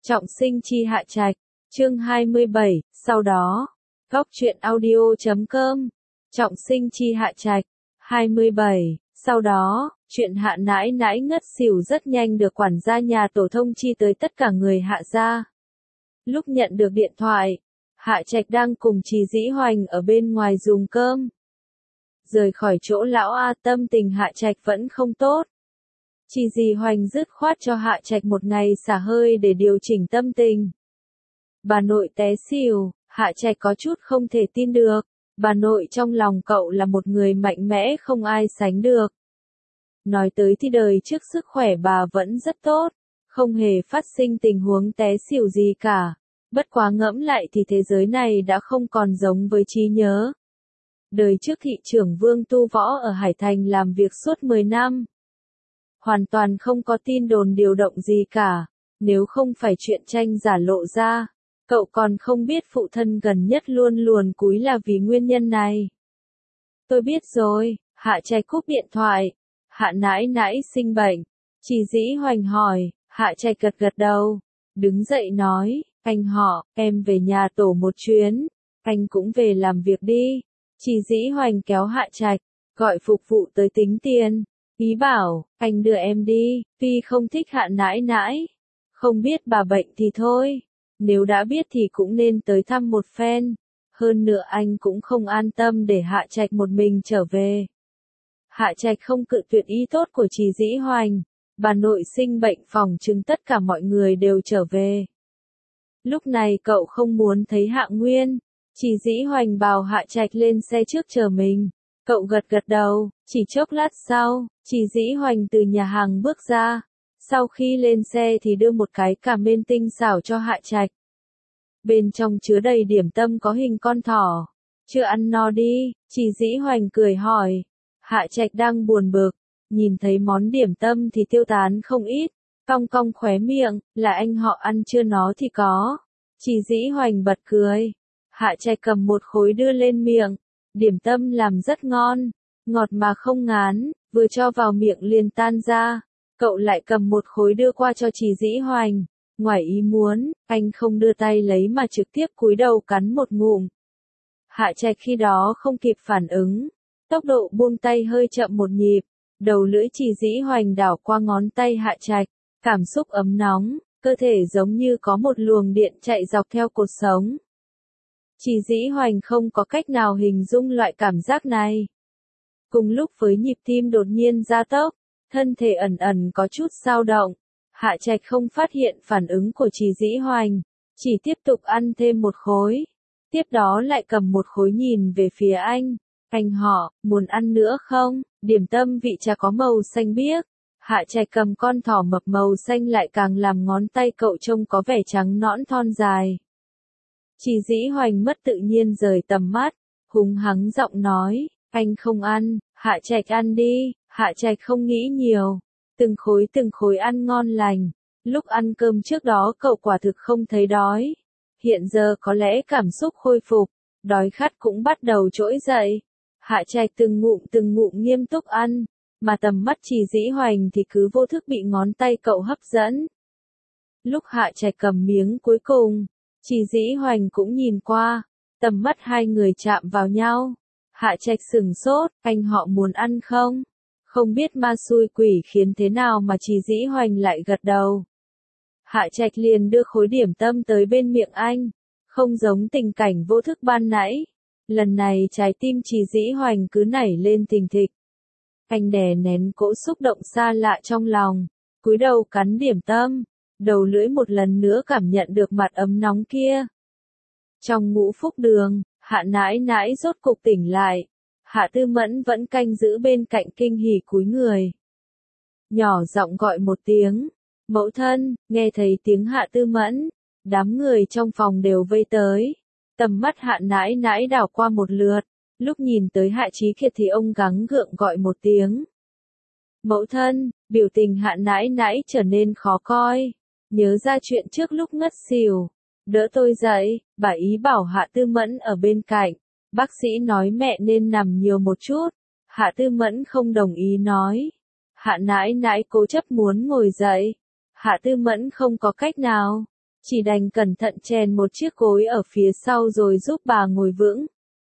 Trọng sinh chi Hạ Trạch, chương 27, sau đó, góc truyện audio.com, trọng sinh chi Hạ Trạch, 27, sau đó, chuyện Hạ nãi nãi ngất xỉu rất nhanh được quản gia nhà tổ thông chi tới tất cả người Hạ gia. Lúc nhận được điện thoại, Hạ Trạch đang cùng Trì Dĩ Hoành ở bên ngoài dùng cơm. Rời khỏi chỗ lão A, tâm tình Hạ Trạch vẫn không tốt. Trì Dĩ Hoành dứt khoát cho Hạ Trạch một ngày xả hơi để điều chỉnh tâm tình. Bà nội té xỉu, Hạ Trạch có chút không thể tin được. Bà nội trong lòng cậu là một người mạnh mẽ không ai sánh được. Nói tới thì đời trước sức khỏe bà vẫn rất tốt, không hề phát sinh tình huống té xỉu gì cả. Bất quá ngẫm lại thì thế giới này đã không còn giống với trí nhớ. Đời trước thị trưởng Vương Tu Võ ở Hải Thành làm việc suốt 10 năm. Hoàn toàn không có tin đồn điều động gì cả, nếu không phải chuyện tranh giả lộ ra, cậu còn không biết phụ thân gần nhất luôn luồn cúi là vì nguyên nhân này. Tôi biết rồi, Hạ Trạch cúp điện thoại. Hạ nãi nãi sinh bệnh. Trì Dĩ Hoành hỏi, Hạ Trạch gật gật đầu, đứng dậy nói, anh họ, em về nhà tổ một chuyến, anh cũng về làm việc đi. Trì Dĩ Hoành kéo Hạ Trạch, gọi phục vụ tới tính tiền, ý bảo, anh đưa em đi, tuy không thích Hạ nãi nãi, không biết bà bệnh thì thôi, nếu đã biết thì cũng nên tới thăm một phen, hơn nữa anh cũng không an tâm để Hạ Trạch một mình trở về. Hạ Trạch không cự tuyệt ý tốt của Trì Dĩ Hoành, bà nội sinh bệnh phòng chứng tất cả mọi người đều trở về. Lúc này cậu không muốn thấy Hạ Nguyên, Trì Dĩ Hoành bảo Hạ Trạch lên xe trước chờ mình. Cậu gật gật đầu, chỉ chốc lát sau, Trì Dĩ Hoành từ nhà hàng bước ra. Sau khi lên xe thì đưa một cái cà mên tinh xảo cho Hạ Trạch. Bên trong chứa đầy điểm tâm có hình con thỏ. Chưa ăn no đi, Trì Dĩ Hoành cười hỏi. Hạ Trạch đang buồn bực, nhìn thấy món điểm tâm thì tiêu tán không ít, cong cong khóe miệng, là anh họ ăn chưa nó thì có. Trì Dĩ Hoành bật cười. Hạ Trạch cầm một khối đưa lên miệng, điểm tâm làm rất ngon, ngọt mà không ngán, vừa cho vào miệng liền tan ra. Cậu lại cầm một khối đưa qua cho Trì Dĩ Hoành, ngoài ý muốn, anh không đưa tay lấy mà trực tiếp cúi đầu cắn một ngụm. Hạ Trạch khi đó không kịp phản ứng, tốc độ buông tay hơi chậm một nhịp, đầu lưỡi Trì Dĩ Hoành đảo qua ngón tay Hạ Trạch, cảm xúc ấm nóng, cơ thể giống như có một luồng điện chạy dọc theo cột sống. Trì Dĩ Hoành không có cách nào hình dung loại cảm giác này. Cùng lúc với nhịp tim đột nhiên gia tốc, thân thể ẩn ẩn có chút dao động, Hạ Trạch không phát hiện phản ứng của Trì Dĩ Hoành, chỉ tiếp tục ăn thêm một khối. Tiếp đó lại cầm một khối nhìn về phía anh. Anh họ, muốn ăn nữa không? Điểm tâm vị trà có màu xanh biếc. Hạ Trạch cầm con thỏ mập màu xanh lại càng làm ngón tay cậu trông có vẻ trắng nõn thon dài. Trì Dĩ Hoành mất tự nhiên rời tầm mắt, hùng hắng giọng nói, anh không ăn, Hạ Trạch ăn đi. Hạ Trạch không nghĩ nhiều, từng khối ăn ngon lành. Lúc ăn cơm trước đó cậu quả thực không thấy đói. Hiện giờ có lẽ cảm xúc khôi phục, đói khát cũng bắt đầu trỗi dậy. Hạ Trạch từng ngụm nghiêm túc ăn, mà tầm mắt Trì Dĩ Hoành thì cứ vô thức bị ngón tay cậu hấp dẫn. Lúc Hạ Trạch cầm miếng cuối cùng, Trì Dĩ Hoành cũng nhìn qua, tầm mắt hai người chạm vào nhau. Hạ Trạch sửng sốt, anh họ muốn ăn không? Không biết ma xui quỷ khiến thế nào mà Trì Dĩ Hoành lại gật đầu. Hạ Trạch liền đưa khối điểm tâm tới bên miệng anh, không giống tình cảnh vô thức ban nãy. Lần này trái tim Trì Dĩ Hoành cứ nảy lên thình thịch. Anh đè nén cỗ xúc động xa lạ trong lòng, cúi đầu cắn điểm tâm, đầu lưỡi một lần nữa cảm nhận được mặt ấm nóng kia. Trong Ngũ Phúc Đường, Hạ nãi nãi rốt cục tỉnh lại. Hạ Tư Mẫn vẫn canh giữ bên cạnh kinh hỉ cúi người. Nhỏ giọng gọi một tiếng, mẫu thân. Nghe thấy tiếng Hạ Tư Mẫn, đám người trong phòng đều vây tới. Tầm mắt Hạ nãi nãi đảo qua một lượt, lúc nhìn tới Hạ Chí Kiệt thì ông gắng gượng gọi một tiếng. Mẫu thân. Biểu tình Hạ nãi nãi trở nên khó coi, nhớ ra chuyện trước lúc ngất xỉu. Đỡ tôi dậy, bà ý bảo Hạ Tư Mẫn ở bên cạnh. Bác sĩ nói mẹ nên nằm nhiều một chút. Hạ Tư Mẫn không đồng ý nói. Hạ nãi nãi cố chấp muốn ngồi dậy. Hạ Tư Mẫn không có cách nào. chỉ đành cẩn thận chèn một chiếc gối ở phía sau rồi giúp bà ngồi vững.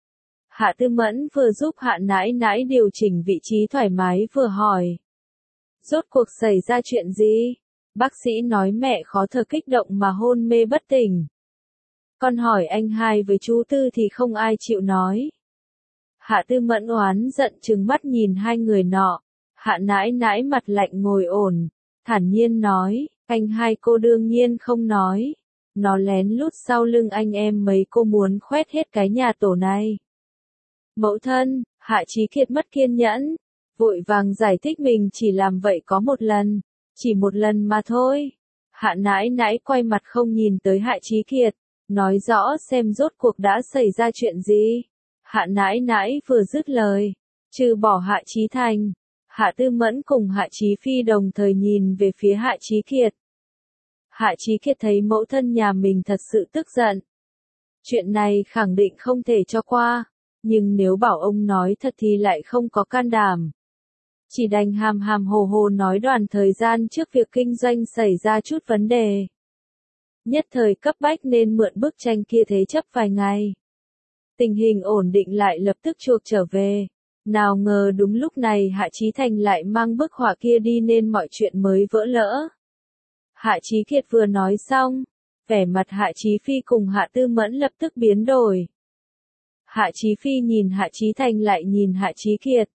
Hạ Tư Mẫn vừa giúp Hạ Nãi Nãi điều chỉnh vị trí thoải mái vừa hỏi. Rốt cuộc xảy ra chuyện gì? Bác sĩ nói mẹ khó thở kích động mà hôn mê bất tỉnh. Con hỏi anh hai với chú Tư thì không ai chịu nói. Hạ Tư Mẫn oán giận trừng mắt nhìn hai người nọ. Hạ Nãi Nãi mặt lạnh ngồi ổn, thản nhiên nói, anh hai cô đương nhiên không nói. Nó lén lút sau lưng anh em mấy cô muốn khoét hết cái nhà tổ này. Mẫu thân, Hạ Chí Kiệt mất kiên nhẫn, vội vàng giải thích mình chỉ làm vậy có một lần, chỉ một lần mà thôi. Hạ Nãi Nãi quay mặt không nhìn tới Hạ Chí Kiệt, nói rõ xem rốt cuộc đã xảy ra chuyện gì. Hạ Nãi Nãi vừa dứt lời, trừ bỏ Hạ Chí Thành, Hạ Tư Mẫn cùng Hạ Chí Phi đồng thời nhìn về phía Hạ Chí Kiệt. Hạ Chí Kiệt thấy mẫu thân nhà mình thật sự tức giận. Chuyện này khẳng định không thể cho qua, nhưng nếu bảo ông nói thật thì lại không có can đảm. Chỉ đành hàm hàm hồ hồ nói đoạn thời gian trước việc kinh doanh xảy ra chút vấn đề. Nhất thời cấp bách nên mượn bức tranh kia thế chấp vài ngày. Tình hình ổn định lại lập tức chuộc trở về. Nào ngờ đúng lúc này Hạ Chí Thành lại mang bức họa kia đi nên mọi chuyện mới vỡ lỡ. Hạ Chí Kiệt vừa nói xong, vẻ mặt Hạ Chí Phi cùng Hạ Tư Mẫn lập tức biến đổi. Hạ Chí Phi nhìn Hạ Chí Thành lại nhìn Hạ Chí Kiệt.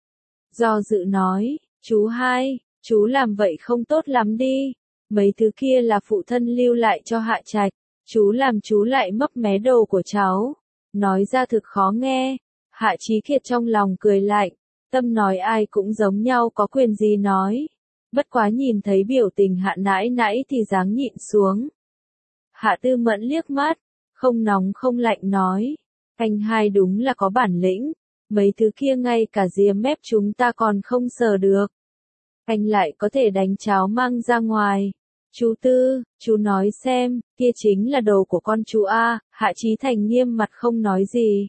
Do dự nói, chú hai, chú làm vậy không tốt lắm đi. Mấy thứ kia là phụ thân lưu lại cho Hạ Trạch, chú làm chú lại mấp mé đồ của cháu. Nói ra thực khó nghe. Hạ Chí Kiệt trong lòng cười lạnh, tâm nói ai cũng giống nhau có quyền gì nói. Bất quá nhìn thấy biểu tình Hạ Nãi Nãi thì dáng nhịn xuống. Hạ Tư Mẫn liếc mắt, không nóng không lạnh nói, anh hai đúng là có bản lĩnh, mấy thứ kia ngay cả ria mép chúng ta còn không sờ được. Anh lại có thể đánh cháo mang ra ngoài. Chú Tư, chú nói xem, kia chính là đồ của con chú A. Hạ Chí Thành nghiêm mặt không nói gì.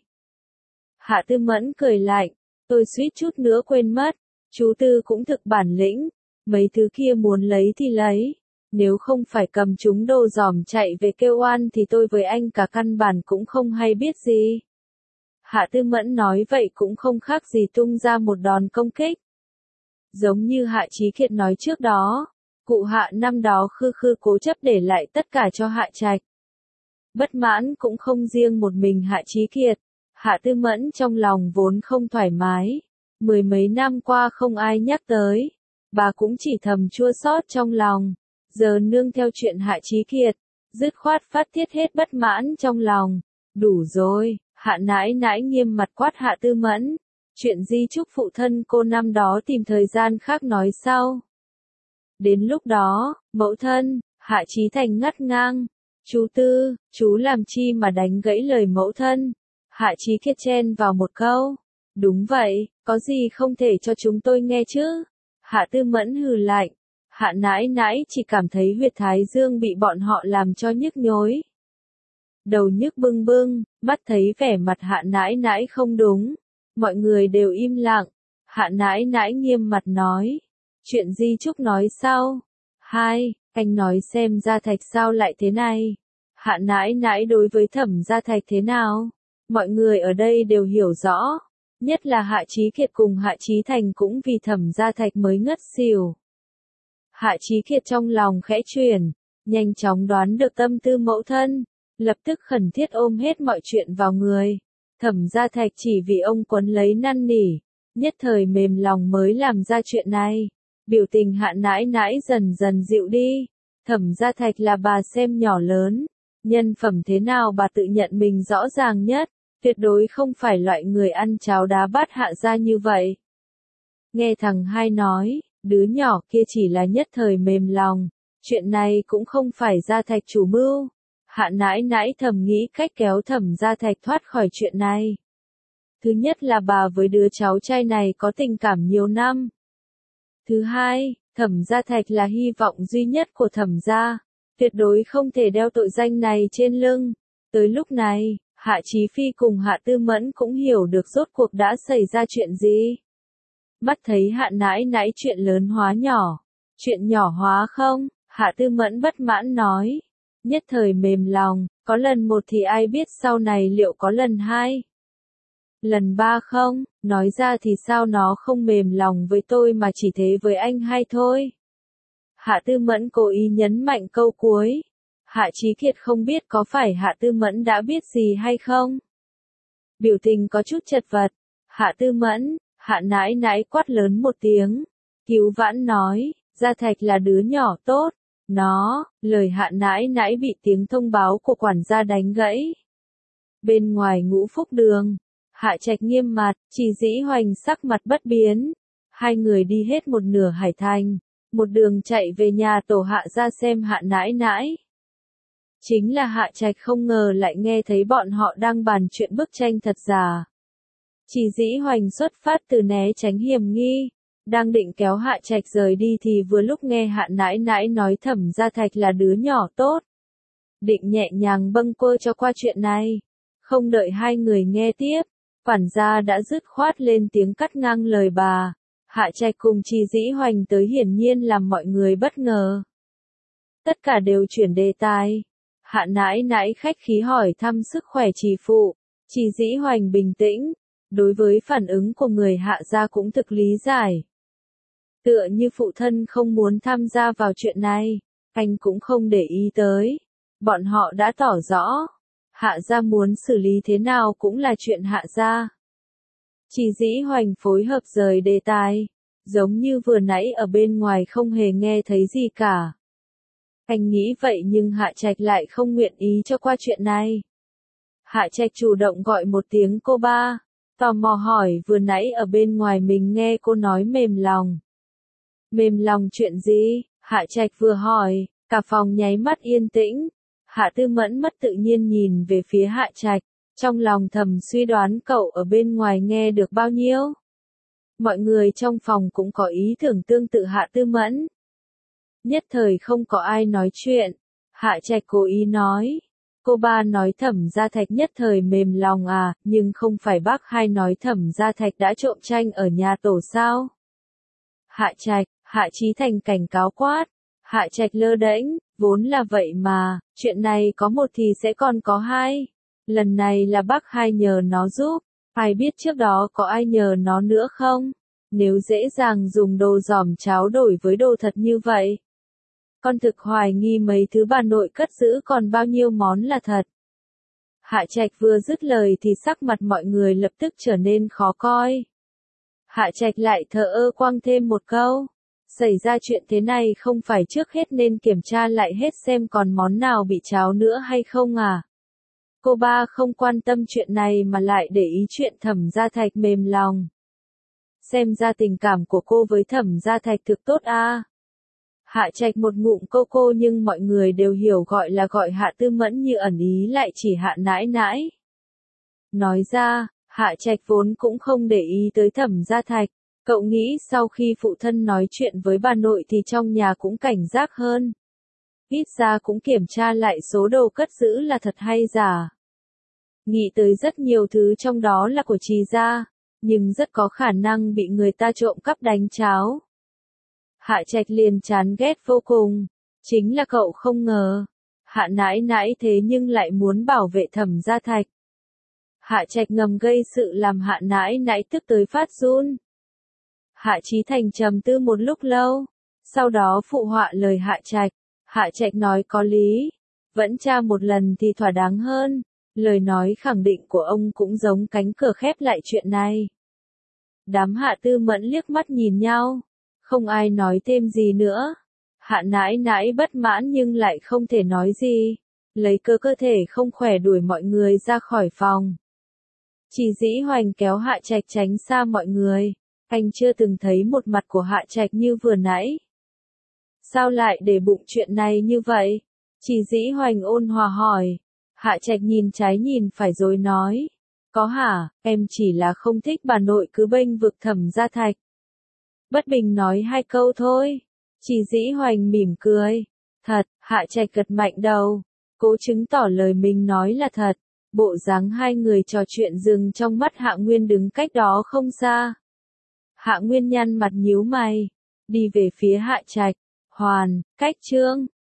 Hạ Tư Mẫn cười lạnh, tôi suýt chút nữa quên mất, chú Tư cũng thực bản lĩnh, mấy thứ kia muốn lấy thì lấy, nếu không phải cầm chúng đồ dòm chạy về kêu oan thì tôi với anh cả căn bản cũng không hay biết gì. Hạ Tư Mẫn nói vậy cũng không khác gì tung ra một đòn công kích. Giống như Hạ Chí Kiệt nói trước đó, cụ Hạ năm đó khư khư cố chấp để lại tất cả cho Hạ Trạch. Bất mãn cũng không riêng một mình Hạ Chí Kiệt. Hạ Tư Mẫn trong lòng vốn không thoải mái, mười mấy năm qua không ai nhắc tới, bà cũng chỉ thầm chua xót trong lòng, giờ nương theo chuyện Hạ Chí Kiệt, dứt khoát phát tiết hết bất mãn trong lòng. Đủ rồi, Hạ Nãi Nãi nghiêm mặt quát Hạ Tư Mẫn, chuyện di chúc phụ thân cô năm đó tìm thời gian khác nói sau. Đến lúc đó, mẫu thân, Hạ Chí Thành ngắt ngang, chú Tư, chú làm chi mà đánh gãy lời mẫu thân. Hạ Chí Kiệt chen vào một câu. Đúng vậy, có gì không thể cho chúng tôi nghe chứ? Hạ Tư Mẫn hừ lạnh. Hạ Nãi Nãi chỉ cảm thấy huyệt thái dương bị bọn họ làm cho nhức nhối. Đầu nhức bưng bưng, mắt thấy vẻ mặt Hạ Nãi Nãi không đúng. Mọi người đều im lặng. Hạ Nãi Nãi nghiêm mặt nói. Chuyện di chúc nói sau. Hai, anh nói xem Gia Thạch sao lại thế này. Hạ Nãi Nãi đối với Thẩm Gia Thạch thế nào? Mọi người ở đây đều hiểu rõ, nhất là Hạ Chí Kiệt cùng Hạ Chí Thành cũng vì Thẩm Gia Thạch mới ngất xỉu. Hạ Chí Kiệt trong lòng khẽ chuyển, nhanh chóng đoán được tâm tư mẫu thân, lập tức khẩn thiết ôm hết mọi chuyện vào người. Thẩm Gia Thạch chỉ vì ông quấn lấy năn nỉ, nhất thời mềm lòng mới làm ra chuyện này. Biểu tình Hạ Nãi Nãi dần dần dịu đi. Thẩm Gia Thạch là bà xem nhỏ lớn, nhân phẩm thế nào bà tự nhận mình rõ ràng nhất. Tuyệt đối không phải loại người ăn cháo đá bát Hạ gia như vậy. Nghe thằng hai nói, đứa nhỏ kia chỉ là nhất thời mềm lòng, chuyện này cũng không phải Gia Thạch chủ mưu. Hạ Nãi Nãi thầm nghĩ cách kéo Thẩm Gia Thạch thoát khỏi chuyện này. Thứ nhất là bà với đứa cháu trai này có tình cảm nhiều năm. Thứ hai, Thẩm Gia Thạch là hy vọng duy nhất của Thẩm gia, tuyệt đối không thể đeo tội danh này trên lưng. Tới lúc này, Hạ Chí Phi cùng Hạ Tư Mẫn cũng hiểu được rốt cuộc đã xảy ra chuyện gì. Mắt thấy Hạ Nãi Nãi chuyện lớn hóa nhỏ. Chuyện nhỏ hóa không? Hạ Tư Mẫn bất mãn nói. Nhất thời mềm lòng, có lần một thì ai biết sau này liệu có lần hai, lần ba không, nói ra thì sao nó không mềm lòng với tôi mà chỉ thế với anh hay thôi. Hạ Tư Mẫn cố ý nhấn mạnh câu cuối. Hạ Chí Kiệt không biết có phải Hạ Tư Mẫn đã biết gì hay không. Biểu tình có chút chật vật. Hạ Tư Mẫn, Hạ nãi nãi quát lớn một tiếng. Cứu vãn nói, Gia Thạch là đứa nhỏ tốt. Lời Hạ nãi nãi bị tiếng thông báo của quản gia đánh gãy. Bên ngoài Ngũ Phúc Đường, Hạ Trạch nghiêm mặt, Chỉ Dĩ Hoành sắc mặt bất biến. Hai người đi hết một nửa Hải Thành, một đường chạy về nhà tổ Hạ ra xem Hạ nãi nãi. Chính là Hạ Trạch không ngờ lại nghe thấy bọn họ đang bàn chuyện bức tranh thật giả. Chỉ Dĩ Hoành xuất phát từ né tránh hiểm nghi, đang định kéo Hạ Trạch rời đi thì vừa lúc nghe Hạ nãi nãi nói Thẩm Gia Thạch là đứa nhỏ tốt. Định nhẹ nhàng bâng quơ cho qua chuyện này. Không đợi hai người nghe tiếp, quản gia đã dứt khoát lên tiếng cắt ngang lời bà. Hạ Trạch cùng Chỉ Dĩ Hoành tới hiển nhiên làm mọi người bất ngờ. Tất cả đều chuyển đề tài. Hạ nãi nãi khách khí hỏi thăm sức khỏe Chỉ phụ. Chỉ Dĩ Hoành bình tĩnh, đối với phản ứng của người Hạ gia cũng thực lý giải. Tựa như phụ thân không muốn tham gia vào chuyện này, anh cũng không để ý tới. Bọn họ đã tỏ rõ, Hạ gia muốn xử lý thế nào cũng là chuyện Hạ gia. Chỉ Dĩ Hoành phối hợp rời đề tài, giống như vừa nãy ở bên ngoài không hề nghe thấy gì cả. Anh nghĩ vậy nhưng Hạ Trạch lại không nguyện ý cho qua chuyện này. Hạ Trạch chủ động gọi một tiếng cô ba, tò mò hỏi vừa nãy ở bên ngoài mình nghe cô nói mềm lòng. Mềm lòng chuyện gì? Hạ Trạch vừa hỏi, cả phòng nháy mắt yên tĩnh. Hạ Tư Mẫn mất tự nhiên nhìn về phía Hạ Trạch, trong lòng thầm suy đoán cậu ở bên ngoài nghe được bao nhiêu. Mọi người trong phòng cũng có ý tưởng tương tự Hạ Tư Mẫn. Nhất thời không có ai nói chuyện. Hạ Trạch cố ý nói. Cô ba nói Thẩm Gia Thạch nhất thời mềm lòng à, nhưng không phải bác hai nói Thẩm Gia Thạch đã trộm tranh ở nhà tổ sao? Hạ Trạch, Hạ Chí Thành cảnh cáo quát. Hạ Trạch lơ đễnh, vốn là vậy mà, chuyện này có một thì sẽ còn có hai. Lần này là bác hai nhờ nó giúp, ai biết trước đó có ai nhờ nó nữa không? Nếu dễ dàng dùng đồ giòm cháo đổi với đồ thật như vậy. Con thực hoài nghi mấy thứ bà nội cất giữ còn bao nhiêu món là thật. Hạ Trạch vừa dứt lời thì sắc mặt mọi người lập tức trở nên khó coi. Hạ Trạch lại thờ ơ quăng thêm một câu. Xảy ra chuyện thế này không phải trước hết nên kiểm tra lại hết xem còn món nào bị cháo nữa hay không à? Cô ba không quan tâm chuyện này mà lại để ý chuyện Thẩm Gia Thạch mềm lòng. Xem ra tình cảm của cô với Thẩm Gia Thạch thực tốt à? Hạ Trạch một ngụm cô nhưng mọi người đều hiểu gọi là gọi Hạ Tư Mẫn như ẩn ý lại chỉ Hạ nãi nãi. Nói ra, Hạ Trạch vốn cũng không để ý tới Thẩm Gia Thạch. Cậu nghĩ sau khi phụ thân nói chuyện với bà nội thì trong nhà cũng cảnh giác hơn. Ít ra cũng kiểm tra lại số đồ cất giữ là thật hay giả. Nghĩ tới rất nhiều thứ trong đó là của Trì gia, nhưng rất có khả năng bị người ta trộm cắp đánh cháo. Hạ Trạch liền chán ghét vô cùng. Chính là cậu không ngờ. Hạ nãi nãi thế nhưng lại muốn bảo vệ Thẩm Gia Thạch. Hạ Trạch ngầm gây sự làm Hạ nãi nãi tức tới phát run. Hạ Chí Thành trầm tư một lúc lâu, sau đó phụ họa lời Hạ Trạch. Hạ Trạch nói có lý, vẫn tra một lần thì thỏa đáng hơn. Lời nói khẳng định của ông cũng giống cánh cửa khép lại chuyện này. Đám Hạ Tư Mẫn liếc mắt nhìn nhau, không ai nói thêm gì nữa. Hạ nãi nãi bất mãn nhưng lại không thể nói gì, lấy cơ thể không khỏe đuổi mọi người ra khỏi phòng. Chỉ Dĩ Hoành kéo Hạ Trạch tránh xa mọi người. Anh chưa từng thấy một mặt của Hạ Trạch như vừa nãy. Sao lại để bụng chuyện này như vậy? Chỉ Dĩ Hoành ôn hòa hỏi. Hạ Trạch nhìn trái nhìn phải rồi nói. Có hả, em chỉ là không thích bà nội cứ bênh vực Thẩm Gia Thạch. Bất bình nói hai câu thôi. Chỉ Dĩ Hoành mỉm cười. Thật, Hạ Trạch gật mạnh đầu. Cố chứng tỏ lời mình nói là thật. Bộ dáng hai người trò chuyện dừng trong mắt Hạ Nguyên đứng cách đó không xa. Hạ Nguyên nhăn mặt nhíu mày, đi về phía Hạ Trạch. Hoàn, cách chương.